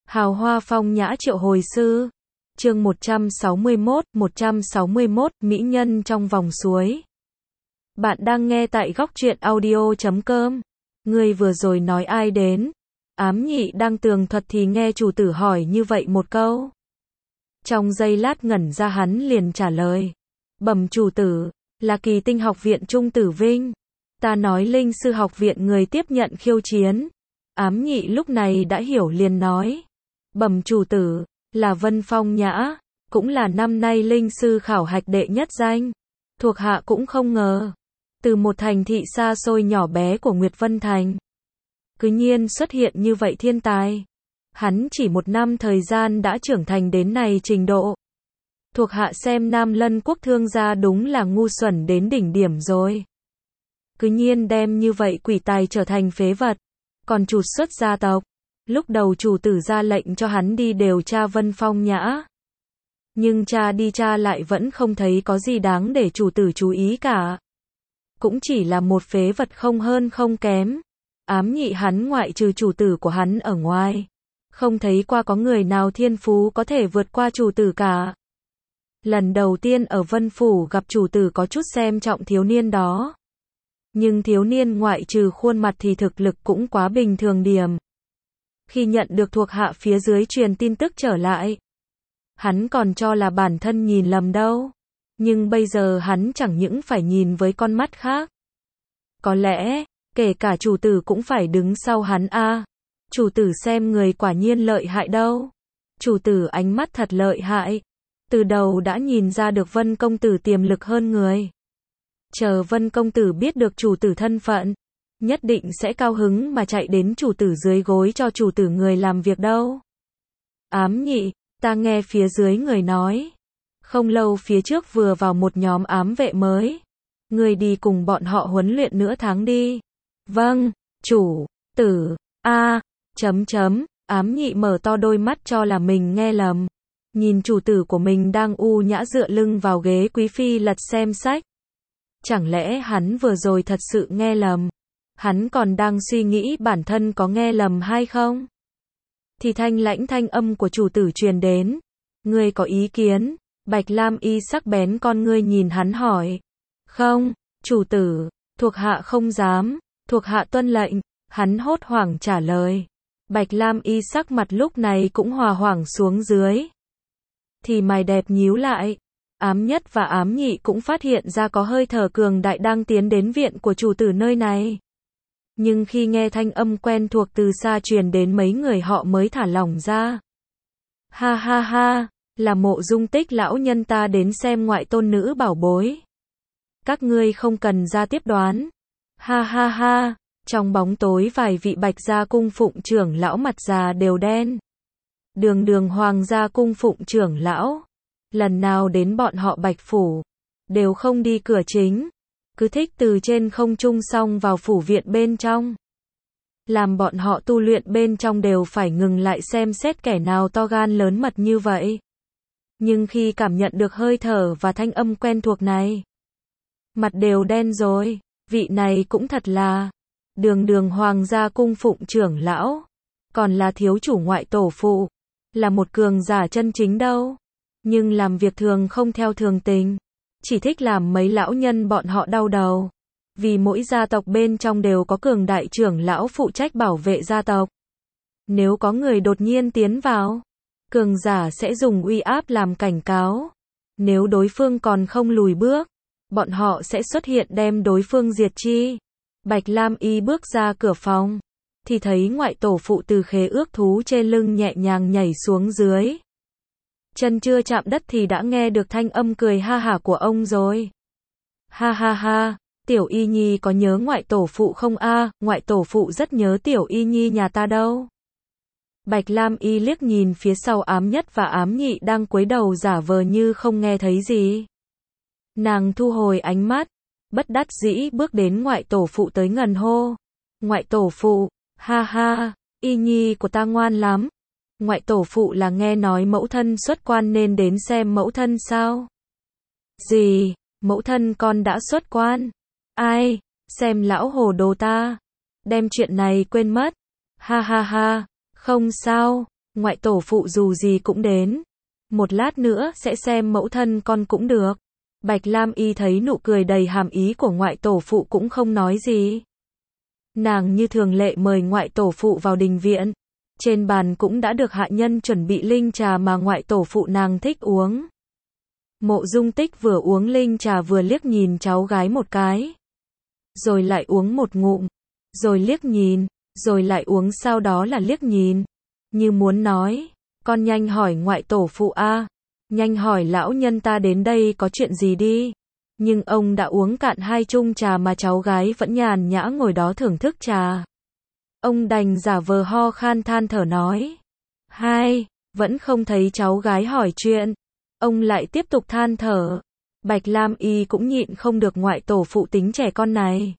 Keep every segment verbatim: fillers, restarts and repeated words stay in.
Hào hoa phong nhã triệu hồi sư. Chương một trăm sáu mươi mốt, một trăm sáu mươi mốt, mỹ nhân trong vòng suối. Bạn đang nghe tại góc truyện audio chấm com. Người vừa rồi nói ai đến? Ám nhị đang tường thuật thì nghe chủ tử hỏi như vậy một câu. Trong giây lát ngẩn ra hắn liền trả lời. Bẩm chủ tử, là Kỳ Tinh học viện Trung Tử Vinh. Ta nói Linh sư học viện người tiếp nhận khiêu chiến. Ám nhị lúc này đã hiểu liền nói. Bẩm chủ tử, là Vân Phong Nhã, cũng là năm nay linh sư khảo hạch đệ nhất danh. Thuộc hạ cũng không ngờ, từ một thành thị xa xôi nhỏ bé của Nguyệt Vân Thành, cứ nhiên xuất hiện như vậy thiên tài. Hắn chỉ một năm thời gian đã trưởng thành đến này trình độ. Thuộc hạ xem Nam Lân quốc thương gia đúng là ngu xuẩn đến đỉnh điểm rồi. Cứ nhiên đem như vậy quỷ tài trở thành phế vật, còn trục xuất gia tộc. Lúc đầu chủ tử ra lệnh cho hắn đi điều tra Vân Phong Nhã. Nhưng cha đi tra lại vẫn không thấy có gì đáng để chủ tử chú ý cả. Cũng chỉ là một phế vật không hơn không kém. Ám nhị hắn ngoại trừ chủ tử của hắn ở ngoài, không thấy qua có người nào thiên phú có thể vượt qua chủ tử cả. Lần đầu tiên ở Vân Phủ gặp chủ tử có chút xem trọng thiếu niên đó. Nhưng thiếu niên ngoại trừ khuôn mặt thì thực lực cũng quá bình thường điểm. Khi nhận được thuộc hạ phía dưới truyền tin tức trở lại, hắn còn cho là bản thân nhìn lầm đâu. Nhưng bây giờ hắn chẳng những phải nhìn với con mắt khác. Có lẽ, kể cả chủ tử cũng phải đứng sau hắn a. À, chủ tử xem người quả nhiên lợi hại đâu. Chủ tử ánh mắt thật lợi hại. Từ đầu đã nhìn ra được Vân công tử tiềm lực hơn người. Chờ Vân công tử biết được chủ tử thân phận, nhất định sẽ cao hứng mà chạy đến chủ tử dưới gối cho chủ tử người làm việc đâu. Ám nhị, ta nghe phía dưới người nói. Không lâu phía trước vừa vào một nhóm ám vệ mới. Người đi cùng bọn họ huấn luyện nửa tháng đi. Vâng, chủ, tử, a, chấm chấm, ám nhị mở to đôi mắt cho là mình nghe lầm. Nhìn chủ tử của mình đang u nhã dựa lưng vào ghế quý phi lật xem sách. Chẳng lẽ hắn vừa rồi thật sự nghe lầm? Hắn còn đang suy nghĩ bản thân có nghe lầm hay không? Thì thanh lãnh thanh âm của chủ tử truyền đến. Ngươi có ý kiến? Bạch Lam Y sắc bén con ngươi nhìn hắn hỏi. Không, chủ tử, thuộc hạ không dám, thuộc hạ tuân lệnh, hắn hốt hoảng trả lời. Bạch Lam Y sắc mặt lúc này cũng hòa hoảng xuống dưới. Thì mày đẹp nhíu lại. Ám nhất và ám nhị cũng phát hiện ra có hơi thở cường đại đang tiến đến viện của chủ tử nơi này. Nhưng khi nghe thanh âm quen thuộc từ xa truyền đến mấy người họ mới thả lỏng ra. Ha ha ha, là Mộ Dung Tích lão nhân ta đến xem ngoại tôn nữ bảo bối. Các ngươi không cần ra tiếp đoán. Ha ha ha, trong bóng tối vài vị Bạch gia cung phụng trưởng lão mặt già đều đen. Đường đường hoàng gia cung phụng trưởng lão. Lần nào đến bọn họ Bạch Phủ, đều không đi cửa chính. Cứ thích từ trên không trung xong vào phủ viện bên trong. Làm bọn họ tu luyện bên trong đều phải ngừng lại xem xét kẻ nào to gan lớn mật như vậy. Nhưng khi cảm nhận được hơi thở và thanh âm quen thuộc này, mặt đều đen rồi. Vị này cũng thật là đường đường hoàng gia cung phụng trưởng lão, còn là thiếu chủ ngoại tổ phụ, là một cường giả chân chính đâu. Nhưng làm việc thường không theo thường tình, chỉ thích làm mấy lão nhân bọn họ đau đầu. Vì mỗi gia tộc bên trong đều có cường đại trưởng lão phụ trách bảo vệ gia tộc. Nếu có người đột nhiên tiến vào, cường giả sẽ dùng uy áp làm cảnh cáo. Nếu đối phương còn không lùi bước, bọn họ sẽ xuất hiện đem đối phương diệt chi. Bạch Lam Y bước ra cửa phòng, thì thấy ngoại tổ phụ từ khế ước thú trên lưng nhẹ nhàng nhảy xuống dưới. Chân chưa chạm đất thì đã nghe được thanh âm cười ha hả của ông rồi. Ha ha ha, tiểu y nhi có nhớ ngoại tổ phụ không a? À, ngoại tổ phụ rất nhớ tiểu y nhi nhà ta đâu. Bạch Lam Y liếc nhìn phía sau ám nhất và ám nhị đang cúi đầu giả vờ như không nghe thấy gì. Nàng thu hồi ánh mắt, bất đắc dĩ bước đến ngoại tổ phụ tới gần hô. Ngoại tổ phụ, ha ha, y nhi của ta ngoan lắm. Ngoại tổ phụ là nghe nói mẫu thân xuất quan nên đến xem mẫu thân sao? Gì? Mẫu thân con đã xuất quan? Ai? Xem lão hồ đồ ta. Đem chuyện này quên mất. Ha ha ha, không sao, ngoại tổ phụ dù gì cũng đến. Một lát nữa sẽ xem mẫu thân con cũng được. Bạch Lam Y thấy nụ cười đầy hàm ý của ngoại tổ phụ cũng không nói gì. Nàng như thường lệ mời ngoại tổ phụ vào đình viện. Trên bàn cũng đã được hạ nhân chuẩn bị linh trà mà ngoại tổ phụ nàng thích uống. Mộ Dung Tích vừa uống linh trà vừa liếc nhìn cháu gái một cái. Rồi lại uống một ngụm. Rồi liếc nhìn. Rồi lại uống sau đó là liếc nhìn. Như muốn nói, con nhanh hỏi ngoại tổ phụ a, nhanh hỏi lão nhân ta đến đây có chuyện gì đi. Nhưng ông đã uống cạn hai chung trà mà cháu gái vẫn nhàn nhã ngồi đó thưởng thức trà. Ông đành giả vờ ho khan than thở nói. Hai, vẫn không thấy cháu gái hỏi chuyện. Ông lại tiếp tục than thở. Bạch Lam Y cũng nhịn không được ngoại tổ phụ tính trẻ con này.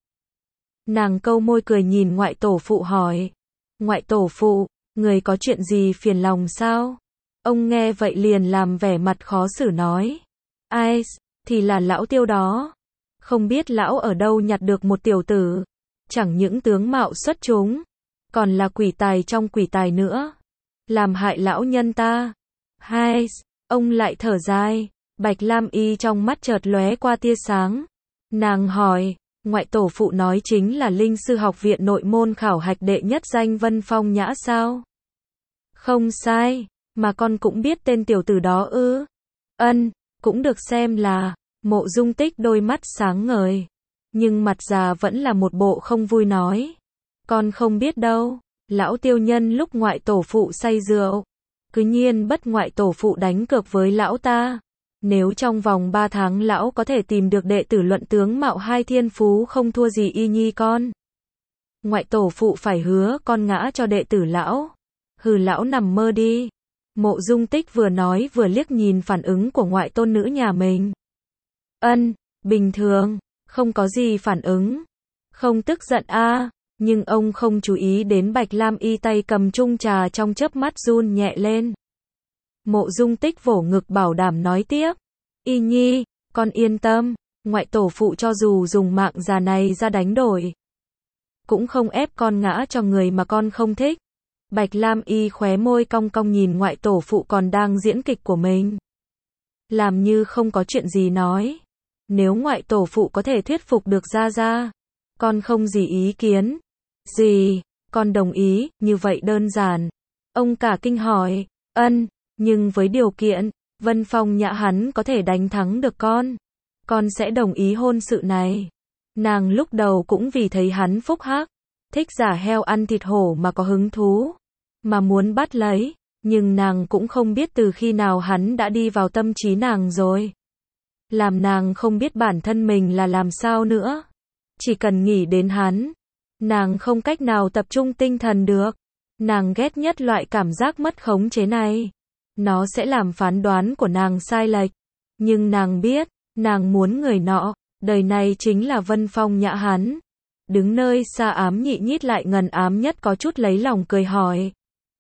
Nàng câu môi cười nhìn ngoại tổ phụ hỏi. Ngoại tổ phụ, người có chuyện gì phiền lòng sao? Ông nghe vậy liền làm vẻ mặt khó xử nói. Ai, thì là lão Tiêu đó. Không biết lão ở đâu nhặt được một tiểu tử. Chẳng những tướng mạo xuất chúng, còn là quỷ tài trong quỷ tài nữa. Làm hại lão nhân ta. Hai, ông lại thở dài. Bạch Lam Y trong mắt chợt lóe qua tia sáng. Nàng hỏi, ngoại tổ phụ nói chính là Linh Sư Học viện nội môn khảo hạch đệ nhất danh Vân Phong Nhã sao? Không sai, mà con cũng biết tên tiểu tử đó ư? Ân, cũng được xem là. Mộ Dung Tích đôi mắt sáng ngời, nhưng mặt già vẫn là một bộ không vui nói. Con không biết đâu, lão Tiêu nhân lúc ngoại tổ phụ say rượu, cứ nhiên bất ngoại tổ phụ đánh cược với lão ta. Nếu trong vòng ba tháng lão có thể tìm được đệ tử luận tướng mạo hai thiên phú không thua gì y nhi con, ngoại tổ phụ phải hứa con ngã cho đệ tử lão. Hừ, lão nằm mơ đi. Mộ Dung Tích vừa nói vừa liếc nhìn phản ứng của ngoại tôn nữ nhà mình. Ân, bình thường, không có gì phản ứng. Không tức giận a, nhưng ông không chú ý đến Bạch Lam Y tay cầm chung trà trong chớp mắt run nhẹ lên. Mộ Dung Tích vỗ ngực bảo đảm nói tiếp. Y nhi, con yên tâm, ngoại tổ phụ cho dù dùng mạng già này ra đánh đổi, cũng không ép con ngã cho người mà con không thích. Bạch Lam Y khóe môi cong cong nhìn ngoại tổ phụ còn đang diễn kịch của mình. Làm như không có chuyện gì nói. Nếu ngoại tổ phụ có thể thuyết phục được Gia Gia, con không gì ý kiến. Gì, con đồng ý, như vậy đơn giản. Ông cả kinh hỏi, ân, nhưng với điều kiện, Vân Phong Nhã hắn có thể đánh thắng được con. Con sẽ đồng ý hôn sự này. Nàng lúc đầu cũng vì thấy hắn phúc hắc, thích giả heo ăn thịt hổ mà có hứng thú, mà muốn bắt lấy, nhưng nàng cũng không biết từ khi nào hắn đã đi vào tâm trí nàng rồi. Làm nàng không biết bản thân mình là làm sao nữa. Chỉ cần nghĩ đến hắn, nàng không cách nào tập trung tinh thần được. Nàng ghét nhất loại cảm giác mất khống chế này. Nó sẽ làm phán đoán của nàng sai lệch. Nhưng nàng biết, nàng muốn người nọ, đời này chính là Vân Phong Nhã hắn. Đứng nơi xa Ám Nhị nhít lại gần Ám Nhất có chút lấy lòng cười hỏi.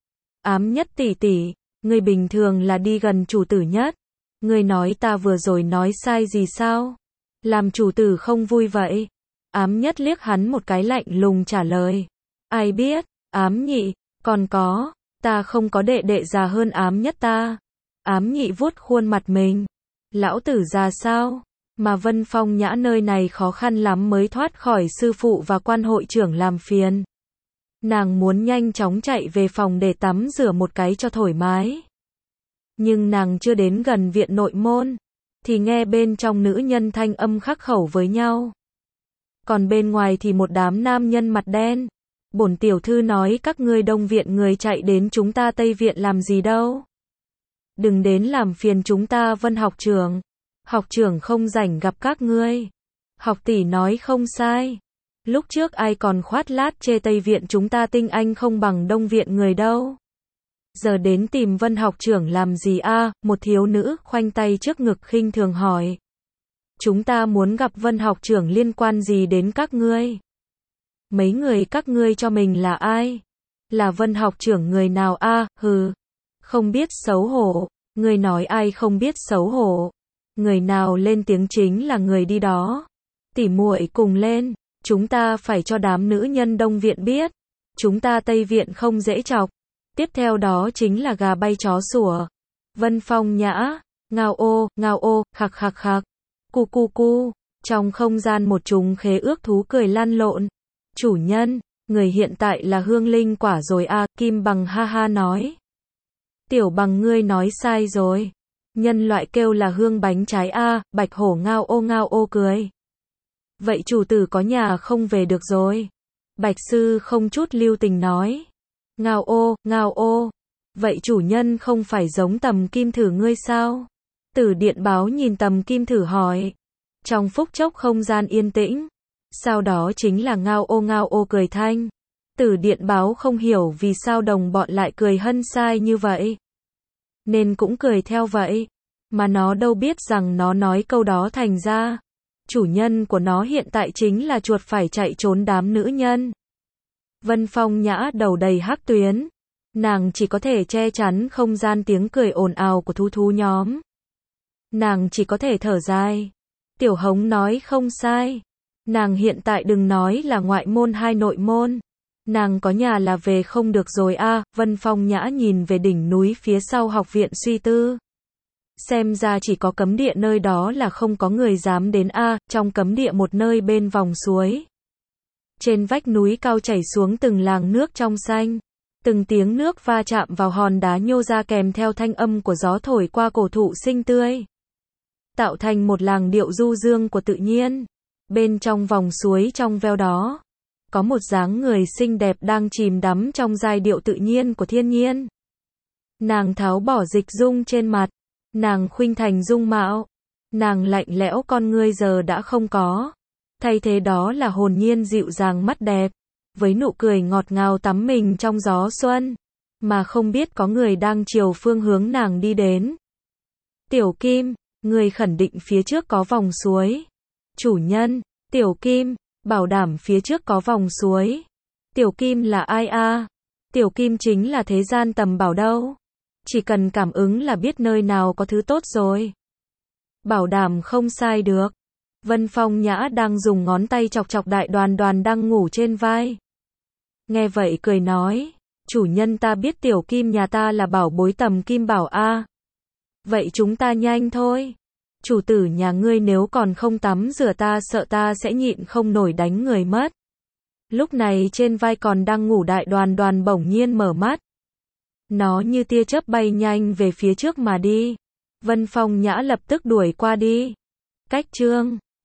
Ám Nhất tỷ tỷ, ngươi bình thường là đi gần chủ tử nhất. Ngươi nói ta vừa rồi nói sai gì sao? Làm chủ tử không vui vậy? Ám Nhất liếc hắn một cái lạnh lùng trả lời. Ai biết, Ám Nhị, còn có, ta không có đệ đệ già hơn Ám Nhất ta. Ám Nhị vuốt khuôn mặt mình. Lão tử già sao? Mà Vân Phong Nhã nơi này khó khăn lắm mới thoát khỏi sư phụ và quan hội trưởng làm phiền. Nàng muốn nhanh chóng chạy về phòng để tắm rửa một cái cho thoải mái. Nhưng nàng chưa đến gần viện nội môn, thì nghe bên trong nữ nhân thanh âm khắc khẩu với nhau. Còn bên ngoài thì một đám nam nhân mặt đen. Bổn tiểu thư nói các ngươi Đông viện người chạy đến chúng ta Tây viện làm gì đâu. Đừng đến làm phiền chúng ta Vân học trưởng. Học trưởng không rảnh gặp các ngươi. Học tỷ nói không sai. Lúc trước ai còn khoát lát chê Tây viện chúng ta tinh anh không bằng Đông viện người đâu. Giờ đến tìm Vân học trưởng làm gì a? À, một thiếu nữ khoanh tay trước ngực khinh thường hỏi. Chúng ta muốn gặp Vân học trưởng liên quan gì đến các ngươi? Mấy người các ngươi cho mình là ai? Là Vân học trưởng người nào a? À, hừ. Không biết xấu hổ. Người nói ai không biết xấu hổ. Người nào lên tiếng chính là người đi đó. Tỉ muội cùng lên. Chúng ta phải cho đám nữ nhân Đông viện biết. Chúng ta Tây viện không dễ chọc. Tiếp theo đó chính là gà bay chó sủa. Vân Phong Nhã, ngao ô, ngao ô, khạc khạc khạc, cu cu cu. Trong không gian một chúng khế ước thú cười lăn lộn. Chủ nhân, người hiện tại là hương linh quả rồi a, Kim Bằng ha ha nói. Tiểu Bằng ngươi nói sai rồi. Nhân loại kêu là hương bánh trái a, Bạch Hổ ngao ô ngao ô cười. Vậy chủ tử có nhà không về được rồi. Bạch Sư không chút lưu tình nói. Ngao ô, ngao ô. Vậy chủ nhân không phải giống Tầm Kim Thử ngươi sao? Tử Điện Báo nhìn Tầm Kim Thử hỏi. Trong phút chốc không gian yên tĩnh. Sau đó chính là ngao ô ngao ô cười thanh. Tử Điện Báo không hiểu vì sao đồng bọn lại cười hân sai như vậy. Nên cũng cười theo vậy. Mà nó đâu biết rằng nó nói câu đó thành ra. Chủ nhân của nó hiện tại chính là chuột phải chạy trốn đám nữ nhân. Vân Phong Nhã đầu đầy hắc tuyến. Nàng chỉ có thể che chắn không gian tiếng cười ồn ào của thú thú nhóm. Nàng chỉ có thể thở dài. Tiểu Hống nói không sai. Nàng hiện tại đừng nói là ngoại môn hay nội môn. Nàng có nhà là về không được rồi a. À, Vân Phong Nhã nhìn về đỉnh núi phía sau học viện suy tư. Xem ra chỉ có cấm địa nơi đó là không có người dám đến a. À, trong cấm địa một nơi bên vòng suối. Trên vách núi cao chảy xuống từng làng nước trong xanh. Từng tiếng nước va chạm vào hòn đá nhô ra kèm theo thanh âm của gió thổi qua cổ thụ xinh tươi. Tạo thành một làng điệu du dương của tự nhiên. Bên trong vòng suối trong veo đó, có một dáng người xinh đẹp đang chìm đắm trong giai điệu tự nhiên của thiên nhiên. Nàng tháo bỏ dịch dung trên mặt. Nàng khuynh thành dung mạo. Nàng lạnh lẽo con ngươi giờ đã không có. Thay thế đó là hồn nhiên dịu dàng mắt đẹp. Với nụ cười ngọt ngào tắm mình trong gió xuân. Mà không biết có người đang chiều phương hướng nàng đi đến. Tiểu Kim, người khẳng định phía trước có vòng suối. Chủ nhân, Tiểu Kim, bảo đảm phía trước có vòng suối. Tiểu Kim là ai a? À? Tiểu Kim chính là thế gian tầm bảo đâu. Chỉ cần cảm ứng là biết nơi nào có thứ tốt rồi. Bảo đảm không sai được. Vân Phong Nhã đang dùng ngón tay chọc chọc đại đoàn đoàn đang ngủ trên vai. Nghe vậy cười nói. Chủ nhân ta biết Tiểu Kim nhà ta là bảo bối tầm kim bảo a. À. Vậy chúng ta nhanh thôi. Chủ tử nhà ngươi nếu còn không tắm rửa ta sợ ta sẽ nhịn không nổi đánh người mất. Lúc này trên vai còn đang ngủ đại đoàn đoàn bỗng nhiên mở mắt. Nó như tia chớp bay nhanh về phía trước mà đi. Vân Phong Nhã lập tức đuổi qua đi. Cách chương